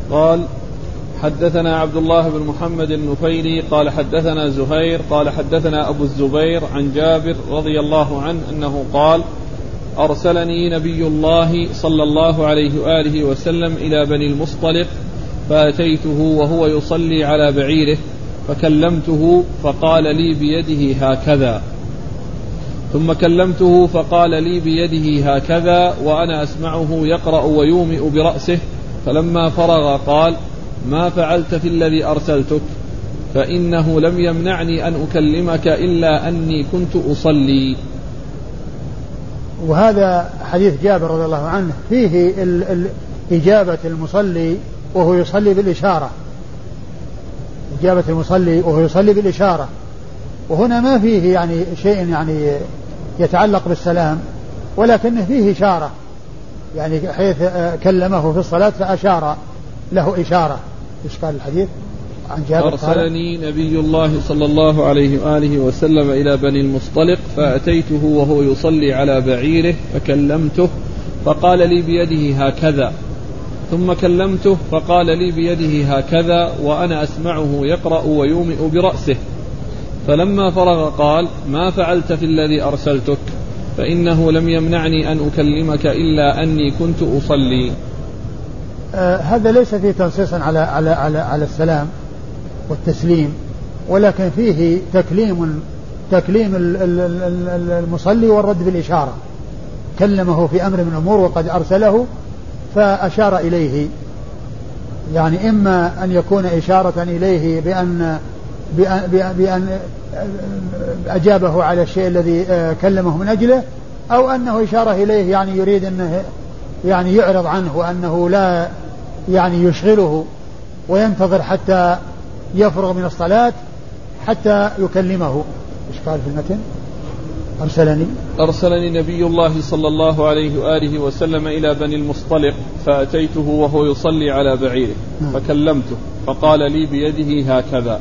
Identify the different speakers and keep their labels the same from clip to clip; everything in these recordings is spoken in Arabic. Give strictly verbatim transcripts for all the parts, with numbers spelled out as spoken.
Speaker 1: قال حدثنا عبد الله بن محمد النفيلي قال حدثنا زهير قال حدثنا أبو الزبير عن جابر رضي الله عنه أنه قال أرسلني نبي الله صلى الله عليه وآله وسلم إلى بني المصطلق فأتيته وهو يصلي على بعيره فكلمته فقال لي بيده هكذا ثم كلمته فقال لي بيده هكذا وأنا أسمعه يقرأ ويومئ برأسه فلما فرغ قال ما فعلت في الذي أرسلتك فإنه لم يمنعني أن أكلمك إلا أني كنت أصلي.
Speaker 2: وهذا حديث جابر رضي الله عنه فيه ال ال إجابة المصلي وهو يصلي بالإشارة، إجابة المصلي وهو يصلي بالإشارة، وهنا ما فيه يعني شيء يعني يتعلق بالسلام، ولكن فيه إشارة يعني حيث كلمه في الصلاة فأشار له إشارة. إيش قال الحديث عن جابر؟
Speaker 1: أرسلني نبي الله صلى الله عليه وآله وسلم إلى بني المصطلق فأتيته وهو يصلي على بعيره فكلمته فقال لي بيده هكذا ثم كلمته فقال لي بيده هكذا وأنا أسمعه يقرأ ويومئ برأسه فلما فرغ قال ما فعلت في الذي أرسلتك فإنه لم يمنعني أن أكلمك إلا أني كنت أصلي.
Speaker 2: آه هذا ليس فيه تنصيص على, على, على, على السلام والتسليم، ولكن فيه تكليم تكليم المصلي والرد بالإشارة. كلمه في أمر من الأمور وقد أرسله فأشار إليه، يعني إما أن يكون إشارة إليه بأن, بأن, بأن أجابه على الشيء الذي كلمه من أجله، أو أنه إشارة إليه يعني يريد أنه يعني يعرض عنه وأنه لا يعني يشغله وينتظر حتى يفرغ من الصلاة حتى يكلمه. إيش قال في المتن؟ أرسلني
Speaker 1: أرسلني نبي الله صلى الله عليه وآله وسلم إلى بني المصطلق فأتيته وهو يصلي على بعيره فكلمته فقال لي بيده هكذا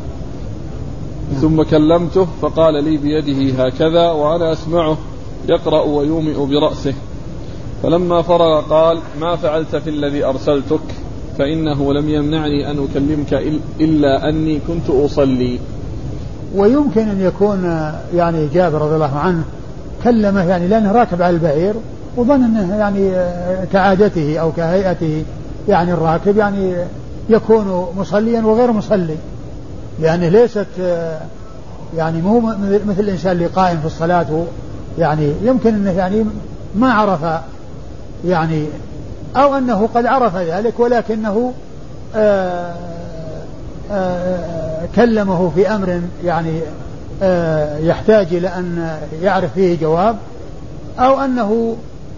Speaker 1: ثم كلمته فقال لي بيده هكذا وأنا أسمعه يقرأ ويومئ برأسه فلما فرغ قال ما فعلت في الذي أرسلتك فإنه لم يمنعني أن أكلمك إلا أني كنت أصلي.
Speaker 2: ويمكن أن يكون يعني جابر رضي الله عنه كلمه يعني لأنه راكب على البعير وظن أنه يعني كعادته أو كهيئته يعني الراكب يعني يكون مصليا وغير مصلي، لأنه ليست يعني مو مثل الإنسان اللي قائم في الصلاة، يعني يمكن أنه يعني ما عرف يعني أو أنه قد عرف ذلك ولكنه آآ آآ كلمه في أمر يعني يحتاج إلى أن يعرف فيه جواب، أو أنه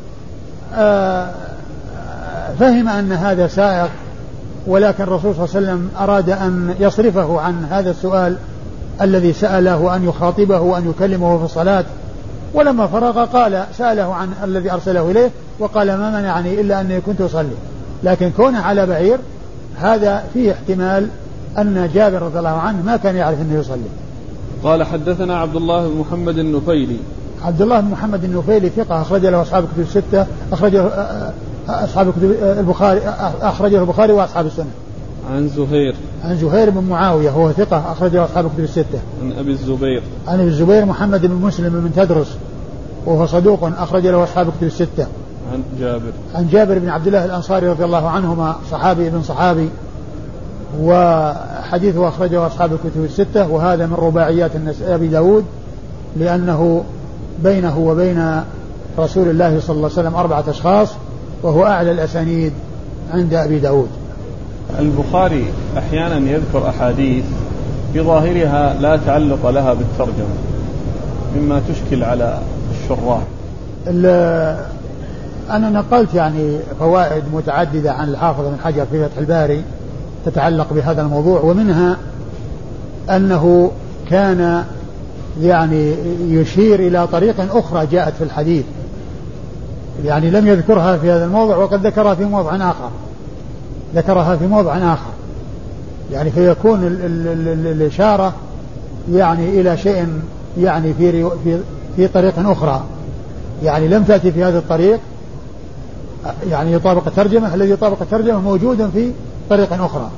Speaker 2: فهم أن هذا سائق ولكن الرسول صلى الله عليه وسلم أراد أن يصرفه عن هذا السؤال الذي سأله وأن يخاطبه وأن يكلمه في الصلاة. ولما فرغ قال سأله عن الذي أرسله إليه وقال ما منعني إلا أني كنت أصلي، لكن كونه على بعير هذا فيه احتمال أن جابر رضي الله عنه ما كان يعرف أنه يصلي.
Speaker 1: قال حدثنا عبد الله بن محمد النفيلي.
Speaker 2: عبد الله بن محمد النفيلي ثقة أخرج له أصحاب الكتب الستة، أخرجه أصحاب الكتب البخاري أخرجه البخاري وأصحاب السنة.
Speaker 1: عن زهير
Speaker 2: عن زهير بن معاوية هو ثقة أخرجه أصحاب الكتب الستة.
Speaker 1: عن أبي الزبير
Speaker 2: عن أبي الزبير محمد بن مسلم بن تدرس وهو صدوق أخرج له أصحاب الكتب الستة.
Speaker 1: عن جابر
Speaker 2: عن جابر بن عبد الله الأنصاري رضي الله عنهما صحابي ابن صحابي، وحديثه أخرجه أصحاب الكتب الستة، وهذا من رباعيات أبي داود لأنه بينه وبين رسول الله صلى الله عليه وسلم أربعة أشخاص وهو أعلى الأسانيد عند أبي داود.
Speaker 1: البخاري أحيانا يذكر أحاديث بظاهرها لا تعلق لها بالترجمة مما تشكل على الشراح.
Speaker 2: أنا نقلت يعني فوائد متعددة عن الحافظ بن حجر في فتح الباري تتعلق بهذا الموضوع، ومنها أنه كان يعني يشير إلى طريق أخرى جاءت في الحديث، يعني لم يذكرها في هذا الموضع وقد ذكرها في موضع آخر ذكرها في موضع آخر يعني فيكون ال ال ال الإشارة يعني إلى شيء يعني في في في طريق أخرى يعني لم تأتي في هذا الطريق يعني يطابق الترجمة. الذي يطابق الترجمة موجود في طريق أخرى.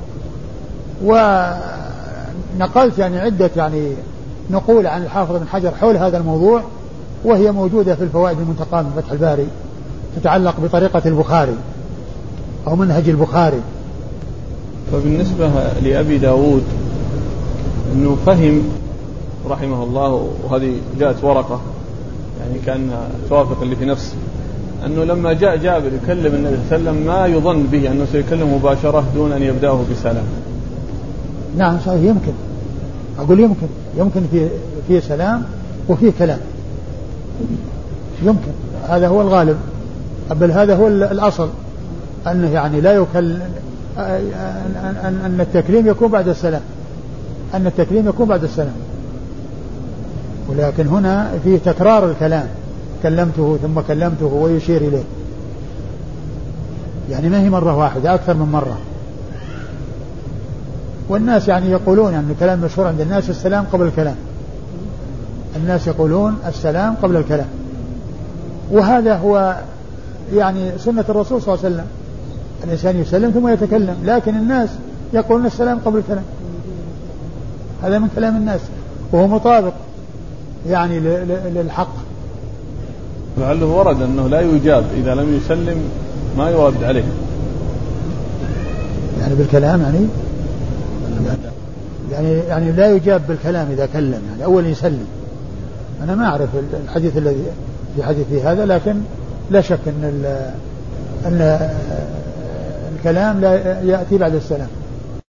Speaker 2: ونقلت يعني عدة يعني نقول عن الحافظ بن حجر حول هذا الموضوع، وهي موجودة في الفوائد المنتقاة من فتح الباري، تتعلق بطريقة البخاري أو منهج البخاري.
Speaker 1: فبالنسبة لأبي داود أنه فهم رحمه الله، وهذه جاءت ورقة يعني كأنها توافق اللي في نفسه، أنه لما جاء جابر يكلم النبي صلى الله عليه وسلم ما يظن به أنه سيكلم مباشرة دون أن يبدأه بسلام.
Speaker 2: نعم صحيح، يمكن أقول يمكن يمكن في في سلام وفي كلام، يمكن هذا هو الغالب، بل هذا هو الأصل، أنه يعني لا يكل أن أن التكليم يكون بعد السلام، أن التكليم يكون بعد السلام. ولكن هنا فيه تكرار الكلام، كلمته ثم كلمته ويشير إليه، يعني ما هي مرة واحدة، أكثر من مرة. والناس يعني يقولون يعني الكلام مشهور عند الناس السلام قبل الكلام، الناس يقولون السلام قبل الكلام، وهذا هو يعني سنة الرسول صلى الله عليه وسلم، الإنسان يسلم ثم يتكلم، لكن الناس يقولون السلام قبل الكلام، هذا من كلام الناس وهو مطابق يعني للحق.
Speaker 1: لعله ورد أنه لا يجاب إذا لم يسلم، ما يرد عليه
Speaker 2: يعني بالكلام، يعني يعني يعني لا يجاب بالكلام إذا كلم، يعني أول يسلم. أنا ما أعرف الحديث الذي في حديث هذا، لكن لا شك أن أن الكلام لا يأتي بعد السلام.